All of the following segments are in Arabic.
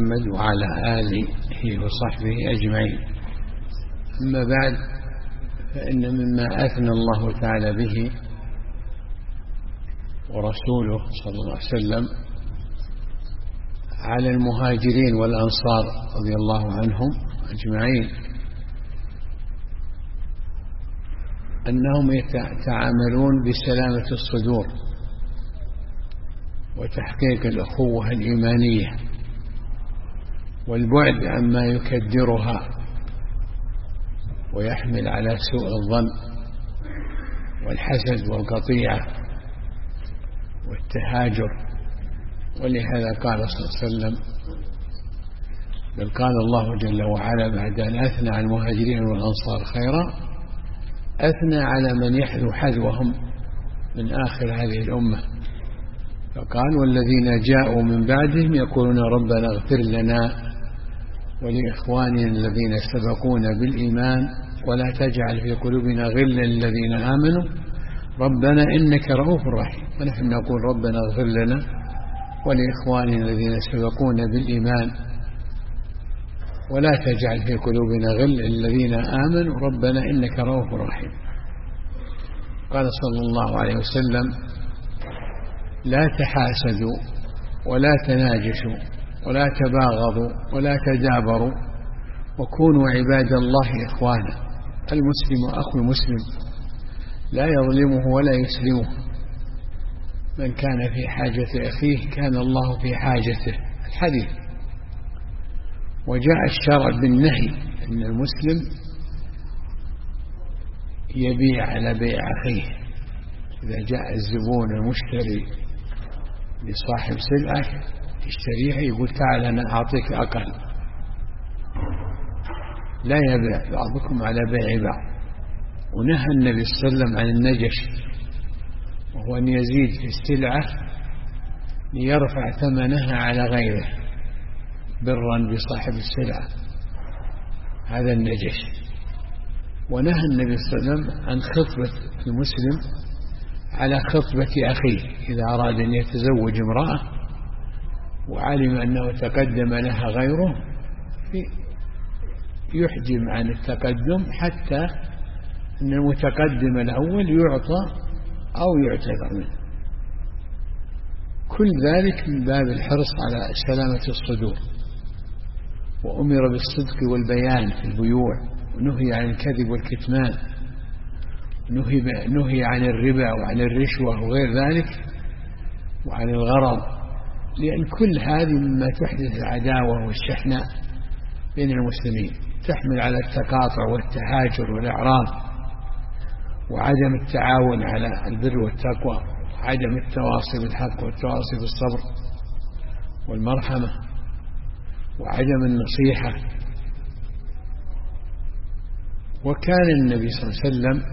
محمد وعلى آله وصحبه أجمعين. أما بعد، فإن مما أثنى الله تعالى به ورسوله صلى الله عليه وسلم على المهاجرين والأنصار رضي الله عنهم أجمعين أنهم يتعاملون بسلامة الصدور وتحقيق الأخوة الإيمانية والبعد عما يكدرها ويحمل على سوء الظن والحسد والقطيعة والتهاجر. ولهذا قال صلى الله عليه وسلم، بل قال الله جل وعلا بعد أن أثنى على المهاجرين والأنصار خيرا، أثنى على من يحذو حذوهم من آخر هذه الأمة، فقال: والذين جاءوا من بعدهم يقولون ربنا اغفر لنا ولإخواننا الذين سبقونا بالإيمان ولا تجعل في قلوبنا غلا للذين آمنوا ربنا إنك رؤوف رحيم. ونحن نقول ربنا اغفر لنا ولإخواننا الذين سبقونا بالإيمان ولا تجعل في قلوبنا غلا للذين آمنوا ربنا إنك رؤوف رحيم. قال صلى الله عليه وسلم: لا تحاسدوا ولا تناجشوا ولا تباغضوا ولا تدابروا وكونوا عباد الله إخوانا. المسلم أخو المسلم لا يظلمه ولا يسلمه. من كان في حاجة أخيه كان الله في حاجته. الحديث. وجاء الشرع بالنهي أن المسلم يبيع على بيع أخيه. إذا جاء الزبون المشتري لصاحب سلعة يشتريها يقول: تعال أنا أعطيك أقل. لا يبيع بعضكم على بيع بعض. ونهى النبي صلى الله عليه وسلم عن النجش، وهو أن يزيد في السلعة ليرفع ثمنها على غيره برا بصاحب السلعة، هذا النجش. ونهى النبي صلى الله عليه وسلم عن خطبة المسلم على خطبة أخيه. إذا أراد أن يتزوج امرأة وعلم أنه تقدم لها غيره يحجم عن التقدم حتى أن المتقدم الأول يعطى أو يعتذر منه. كل ذلك من باب الحرص على سلامة الصدور. وأمر بالصدق والبيان في البيوع، ونهي عن الكذب والكتمان، نهي عن الربا وعن الرشوة وغير ذلك وعن الغرض، لأن كل هذه مما تحدث العداوة والشحناء بين المسلمين، تحمل على التقاطع والتهاجر والإعراض وعدم التعاون على البر والتقوى وعدم التواصي بالحق والتواصي بالصبر والمرحمة وعدم النصيحة. وكان النبي صلى الله عليه وسلم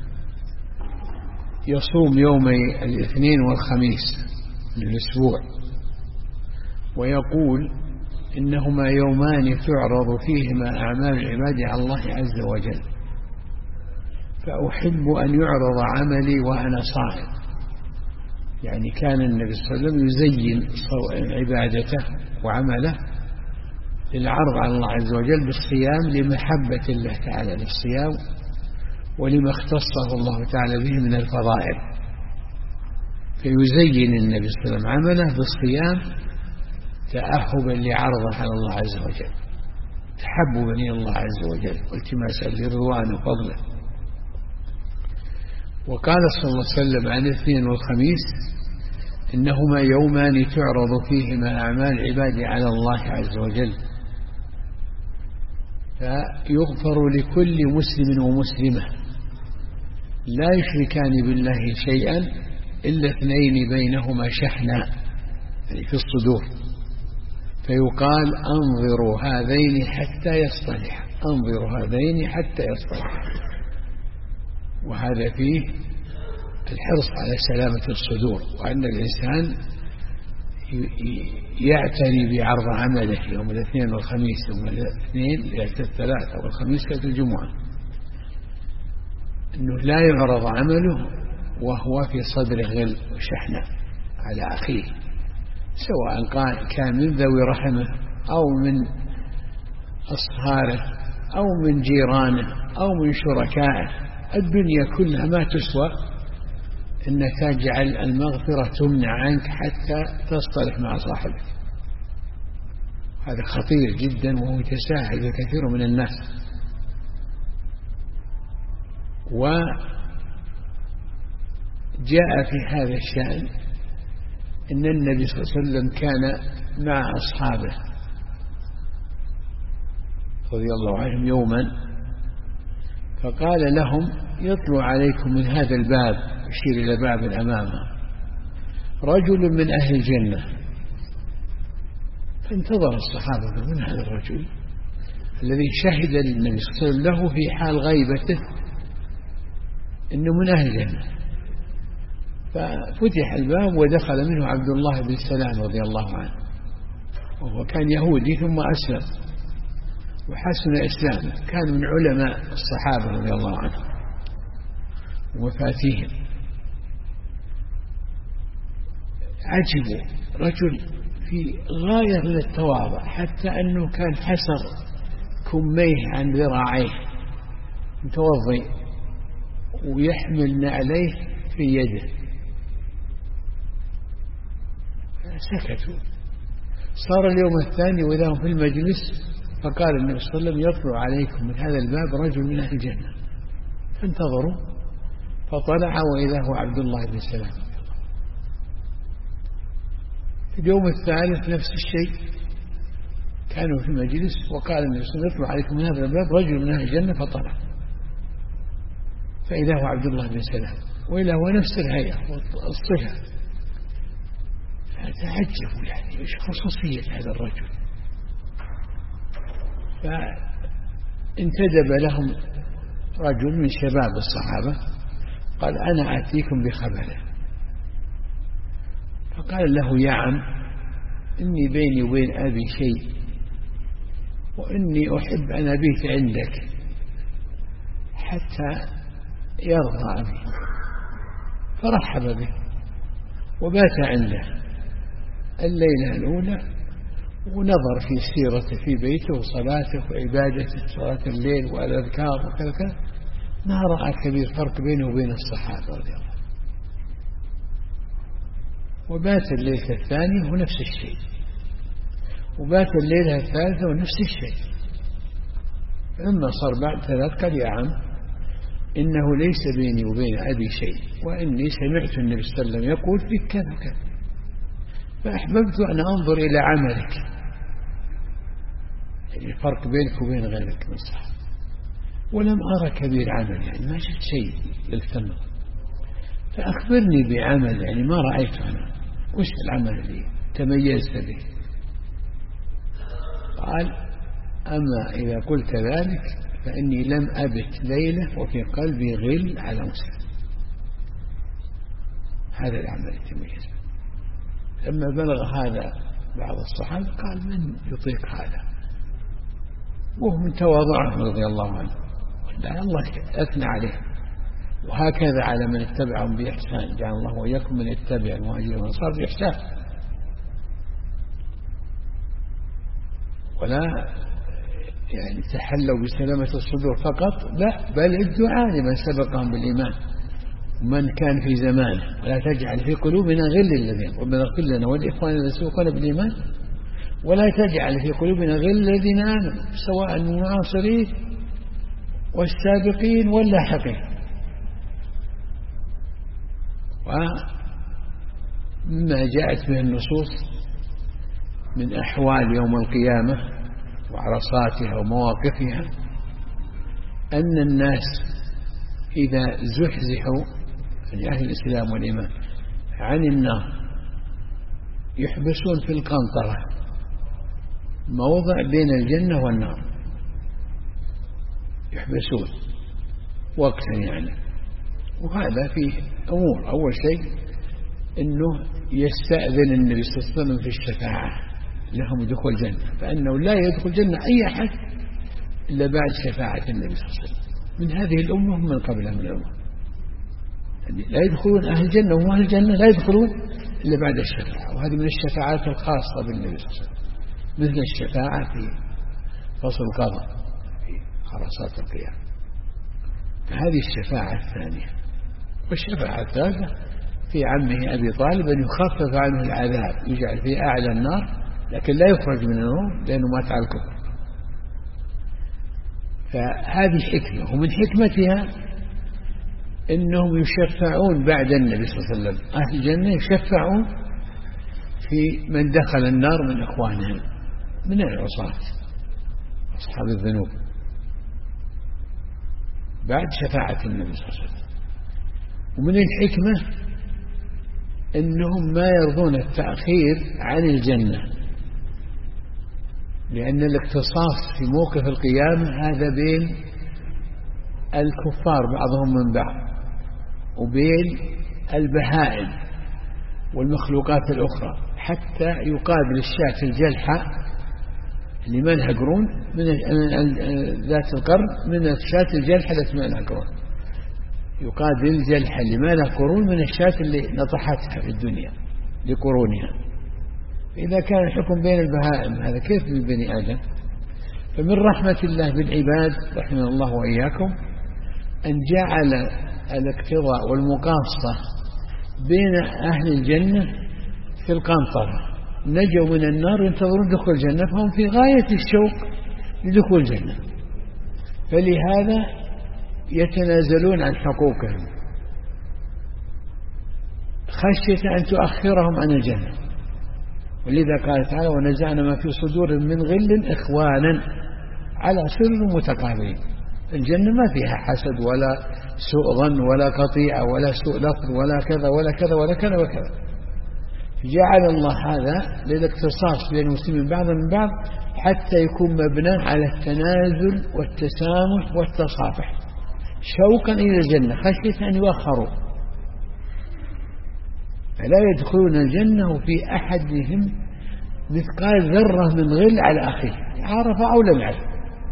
يصوم يومي الاثنين والخميس من الأسبوع، ويقول: إنهما يومان تعرض فيهما أعمال العباد على الله عز وجل، فأحب أن يعرض عملي وأنا صائم. يعني كان النبي صلى الله عليه وسلم يزين عبادته وعمله للعرض على الله عز وجل بالصيام لمحبة الله تعالى للصيام ولما اختصه الله تعالى به من الفضائل. فيزين النبي صلى الله عليه وسلم عمله بالصيام تأهبا لعرضه على الله عز وجل، تحببا إلى الله عز وجل والتماسا لرضوانه وفضله. وقال صلى الله عليه وسلم عن الاثنين والخميس: إنهما يومان تعرض فيهما أعمال العباد على الله عز وجل، فيغفر لكل مسلم ومسلمة لا يشركان بالله شيئا إلا اثنين بينهما شحناء، يعني في الصدور، فيقال: أنظروا هذين حتى يصطلحا، أنظروا هذين حتى يصطلحا. وهذا فيه الحرص على سلامة الصدور، وأن الإنسان يعتني بعرض عمله يوم الاثنين والخميس، يوم الاثنين ليلة الثلاثة والخميس ليلة الجمعة، أنه لا يعرض عمله وهو في صدر غل وشحنة على أخيه، سواء كان من ذوي رحمه أو من أصهاره أو من جيرانه أو من شركائه، الدنيا كلها ما تسوى أن تجعل المغفرة تمنع عنك حتى تصطلح مع صاحبك. هذا خطير جدا وهو يتساهل كثير من الناس. وجاء في هذا الشأن أن النبي صلى الله عليه وسلم كان مع أصحابه رضي الله عنهم يوما، فقال لهم: يطلع عليكم من هذا الباب، يشير إلى باب أمامه، رجل من أهل الجنة. فانتظر الصحابة: من هذا الرجل الذي شهد النبي صلى الله عليه وسلم له في حال غيبته إنه من أهل الجنة؟ ففتح الباب ودخل منه عبد الله بن سلام رضي الله عنه، وهو كان يهودي ثم أسلم وحسن إسلامه، كان من علماء الصحابة رضي الله عنهم ومفاتيهم. عجبوا، رجل في غاية من التواضع، حتى أنه كان حسر كميه عن ذراعيه متوضئ ويحمل نعليه في يده. سكتوا. صار اليوم الثاني وإذا هم في المجلس، فقال النبي صلى الله عليه وسلم: يطلع عليكم من هذا الباب رجل من أهل الجنة. فانتظروا، فطلع وإذا هو عبد الله بن سلام. في اليوم الثالث نفس الشيء، كانوا في المجلس وقال النبي صلى الله عليه وسلم: يطلع عليكم من هذا الباب رجل من أهل الجنة. فطلع فإذا هو عبد الله بن سلام، وإذا هو نفس الهيئة والصفة. فتعجبوا، يعني إيش خصوصية هذا الرجل؟ فانتدب لهم رجل من شباب الصحابة قال: أنا آتيكم بخبره. فقال له: يا عم، إني بيني وبين أبي شيء، وإني أحب أن أبيت عندك حتى يرضى أبي. فرحب به وبات عنده الليلة الأولى، ونظر في سيرته في بيته وصلاته وعبادته، صلاة الليل والأذكار وكذا، ما رأى كبير فرق بينه وبين الصحابة رضي الله. وبات الليلة الثانية ونفس الشيء، وبات الليلة الثالثة ونفس الشيء. لما صار بعد ثلاث قال: يا عم، إنه ليس بيني وبين أبي شيء، وإني سمعت النبي صلى الله عليه وسلم يقول فيك كذا وكذا، فأحببت أن أنظر إلى عملك، يعني الفرق بينك وبين غيرك من الصحابة، ولم أرى كبير عمل، يعني ما شفت شيء للثمر، فأخبرني بعمل يعني ما رأيت أنا، وش العمل اللي تميزت به؟ قال: أما إذا قلت ذلك فإني لم أبت ليلة وفي قلبي غل على مسلم. هذا العمل التميز. لما بلغ هذا بعض الصحابة قال: من يطيق هذا؟ وهو من تواضعه رضي الله عنه، لا الله أثنى عليه. وهكذا على من اتبعهم بإحسان، جعل الله وإياكم من يتبع المهاجرين والأنصار بإحسان. ولا يعني تحلوا بسلامة الصدور فقط، لا، بل الدعاء لمن سبقهم بالإيمان ومن كان في زمانه. ولا تجعل في قلوبنا غل الذين، ربنا اغفر لنا والإخوان الذين سبقونا بالإيمان، ولا تجعل في قلوبنا غل الذين آمنوا، سواء المعاصرين والسابقين واللاحقين. ومما جاءت به النصوص من أحوال يوم القيامة وعرصاتها ومواقفها، أن الناس إذا زحزحوا، يعني أهل الإسلام والإيمان، عن النار يحبسون في القنطرة، موضع بين الجنة والنار، يحبسون وقتا يعني. وهذا فيه أمور. أول شيء أنه يستأذن النبي صلى الله عليه وسلم في الشفاعة لهم دخول الجنة، فأنه لا يدخل الجنة أي أحد إلا بعد شفاعة النبي صلى الله عليه وسلم من هذه الأمة ومن قبلها من الأمة. يعني لا يدخلون أهل الجنة وأهل الجنة لا يدخلون إلا بعد الشفاعة، وهذه من الشفاعات الخاصة بالنبي صلى الله عليه وسلم. مثل الشفاعة في فصل القضاء في عرصات القيامة. فهذه الشفاعة الثانية. والشفاعة الثالثة في عمه أبي طالب أن يخفف عنه العذاب، يجعل في أعلى النار لكن لا يخرج من النار لأنه مات على الكفر. فهذه حكمة، ومن حكمتها إنهم يشفعون بعد النبي صلى الله عليه وسلم. أهل الجنة يشفعون في من دخل النار من إخوانهم من العصاة أصحاب الذنوب بعد شفاعة النبي صلى الله عليه وسلم. ومن الحكمة إنهم ما يرضون التأخير عن الجنة، لأن الاقتصاص في موقف القيامة هذا بين الكفار بعضهم من بعض وبين البهائم والمخلوقات الأخرى، حتى يقابل الشاة الجلحة اللي ما لها قرون من ذات القرن من الشاة الجلحة التي ما لها قرون، يقابل الجلحة اللي ما لها قرون من الشاة اللي نطحتها في الدنيا لقرونها. إذا كان الحكم بين البهائم هذا كيف من بني آدم؟ فمن رحمة الله بالعباد رحمه الله وإياكم أن جعل الاقتضاء والمقاصة بين أهل الجنة في القنطرة، نجوا من النار ينتظرون دخول الجنة، فهم في غاية الشوق لدخول الجنة، فلهذا يتنازلون عن حقوقهم خشية أن تؤخرهم عن الجنة. ولذا قال تعالى ونزعنا ما في صدورهم من غل إخوانا على سرر متقابلين. الجنة ما فيها حسد ولا سوء ظن ولا قطيعة ولا سوء لفظ ولا كذا ولا كذا ولا كذا وكذا. جعل الله هذا للاقتصاص بين المسلمين بعضا من بعض حتى يكون مبنى على التنازل والتسامح والتصافح شوقا إلى الجنة خشية أن يؤخروا، فلا يدخلون الجنة وفي أحدهم مثقال ذرة من غل على أخيه عرف أو لم يعرف.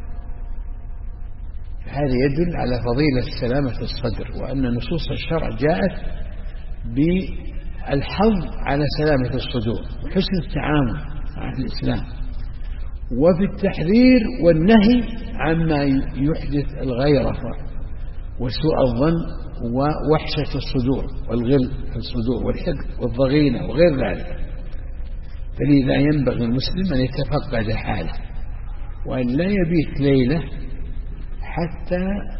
هذا يدل على فضيلة سلامة الصدر، وأن نصوص الشرع جاءت بالحظ على سلامة الصدور وحسن التعامل مع الإسلام، وفي التحذير والنهي عما يحدث الغيرة وسوء الظن ووحشة الصدور والغل في الصدور والحقد والضغينة وغير ذلك. فلذا ينبغي المسلم أن يتفقد حاله وأن لا يبيت ليلة حتى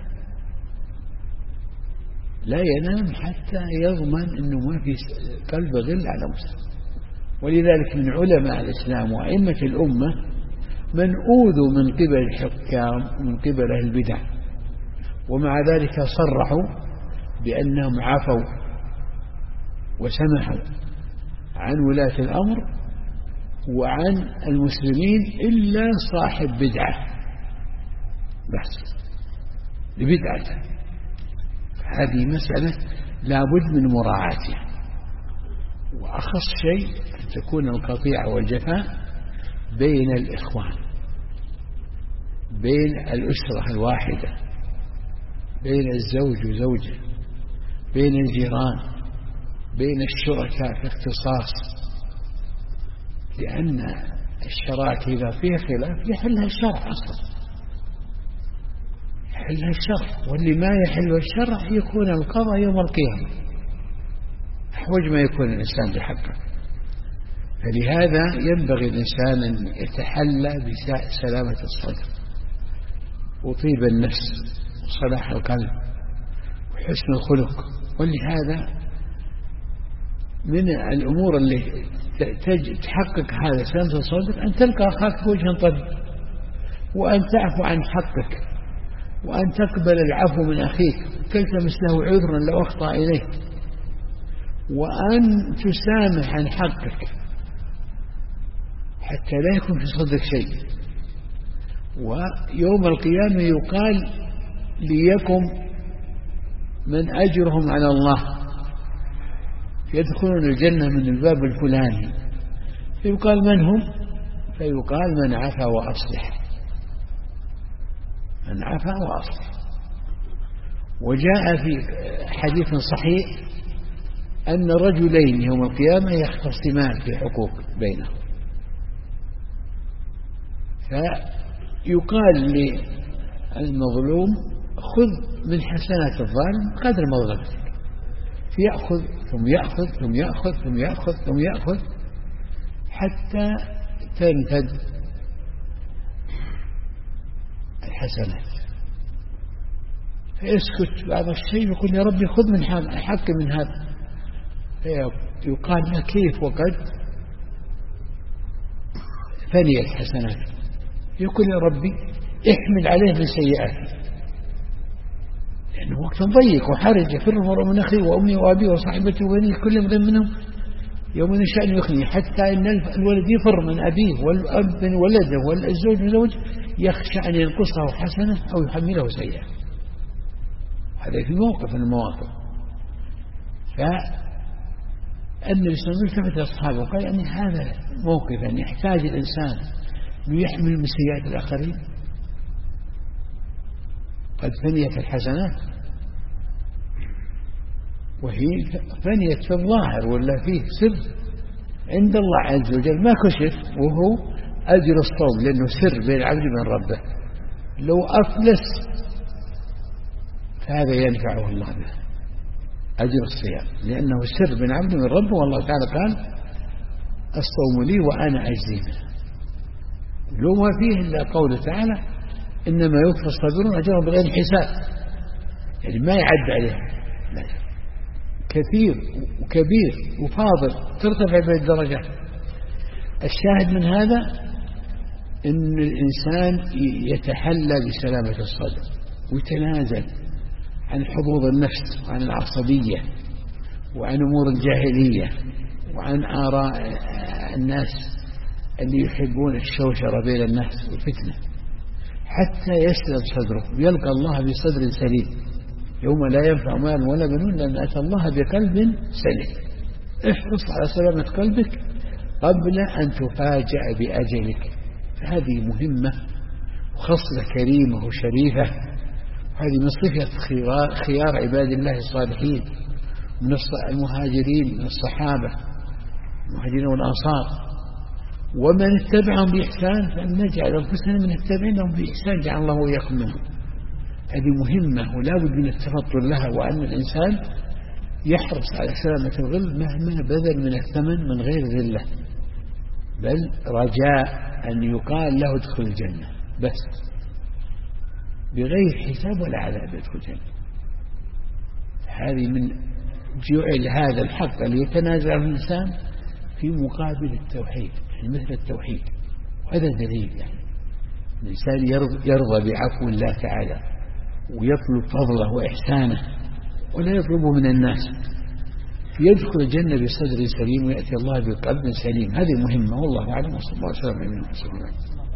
لا ينام حتى يضمن أنه ما في قلب غل على مسلم. ولذلك من علماء الإسلام وأئمة الأمة من أوذوا من قبل الحكام ومن قبل أهل البدع، ومع ذلك صرحوا بأنهم عفوا وسمحوا عن ولاة الأمر وعن المسلمين إلا صاحب بدعة بس لبدعته. هذه مسألة لابد من مراعاتها، وأخص شيء أن تكون القطيعة والجفاء بين الإخوان، بين الأسرة الواحدة، بين الزوج وزوجه، بين الجيران، بين الشركاء في اختصاص، لأن الشراكة إذا فيها خلاف يحلها الشرع أصلا، يحلها الشرع، واللي ما يحل الشرع يكون القضاء يوم القيامة أحوج ما يكون الإنسان بحقه. فلهذا ينبغي الإنسان أن يتحلى بسلامة الصدر وطيب النفس وصلاح القلب وحسن الخلق. ولهذا من الأمور اللي تحقق هذا سلامة الصدر أن تلقى أخاك بوجه طلق، وأن تعفو عن حقك، وأن تقبل العفو من أخيك تلتمس له عذرا لو أخطأ إليك، وأن تسامح عن حقك حتى لا يكون في صدرك شيء. ويوم القيامة يقال ليكم من أجرهم على الله يدخلون الجنة من الباب الفلاني، فيقال من هم؟ فيقال من عفا وأصلح، من عفا وأصلح. وجاء في حديث صحيح أن رجلين يوم القيامة يختصمان في حقوق بينهم، فيقال للمظلوم خذ من حسنات الظالم قدر مظلمتك، فيأخذ ثم يأخذ ثم يأخذ ثم يأخذ ثم يأخذ حتى تنفد الحسنات، فيسكت بعض الشيء يقول يا ربي خذ من حق من هذا، فيقال له كيف وقد فني الحسنات، يقول يا ربي احمل عليه من سيئاته، لأنه وقت ضيق وحرج، يفر المرء من أخيه وأمي وأبي وصاحبته وبنيه كل امرئ منهم يوم يشاء أن يغني، حتى إن الولد يفر من أبيه والأب من ولده والزوج من زوجه يخشى أن ينقصه حسنة أو يحمله سيئة. هذا في موقف من المواقف. فالنبي صلى الله عليه وسلم التفت لأصحابه وقال يعني هذا موقف أن يحتاج الإنسان أن يحمل من سيئات الآخرين، قد فنيت الحسنات وهي فنيت في الظاهر ولا فيه سر عند الله عز وجل ما كشف، وهو أجر الصوم، لأنه سر بين العبد من ربه، لو أفلس فهذا ينفعه الله به أجر الصيام، لأنه سر بين العبد من ربه، والله تعالى قال الصوم لي وأنا أجزي به، لو ما فيه إلا قوله تعالى إنما يوفى الصابرون أجرهم بغير حساب، يعني ما يعد عليهم، لا كثير وكبير وفاضل ترتفع به الدرجات. الشاهد من هذا أن الإنسان يتحلى بسلامة الصدر ويتنازل عن حظوظ النفس وعن العصبية وعن أمور الجاهلية وعن آراء الناس اللي يحبون الشوشرة بين الناس والفتنة، حتى يسلم صدره ويلقى الله بصدر سليم يوم لا ينفع مال ولا بنون لأن أتى الله بقلب سليم. احرص على سلامة قلبك قبل أن تفاجأ بأجلك، فهذه مهمة وخصلة كريمة وشريفة، هذه من صفة خيار عباد الله الصالحين من المهاجرين من الصحابة المهاجرين والأنصار، ومن اتبعهم بإحسان فأن نجعل أنفسنا من التابعين لهم بإحسان جعل الله وإياكم منهم. هذه مهمة ولا بد من التفطر لها، وأن الإنسان يحرص على سلامة الغل مهما بذل من الثمن من غير ذلة، بل رجاء أن يقال له ادخل الجنة بس بغير حساب ولا عذاب يدخل الجنة. هذه من جعل هذا الحق اللي يتنازع الإنسان في مقابل التوحيد، يعني مثل التوحيد، وهذا دليل يعني الإنسان يرضى بعفو الله تعالى ويطلب فضله وإحسانه ولا يطلبه من الناس، يدخل الجنة بصدر سليم ويأتي الله بقلب سليم. هذه مهمة، والله أعلم، وصلى الله وسلم على نبينا محمد.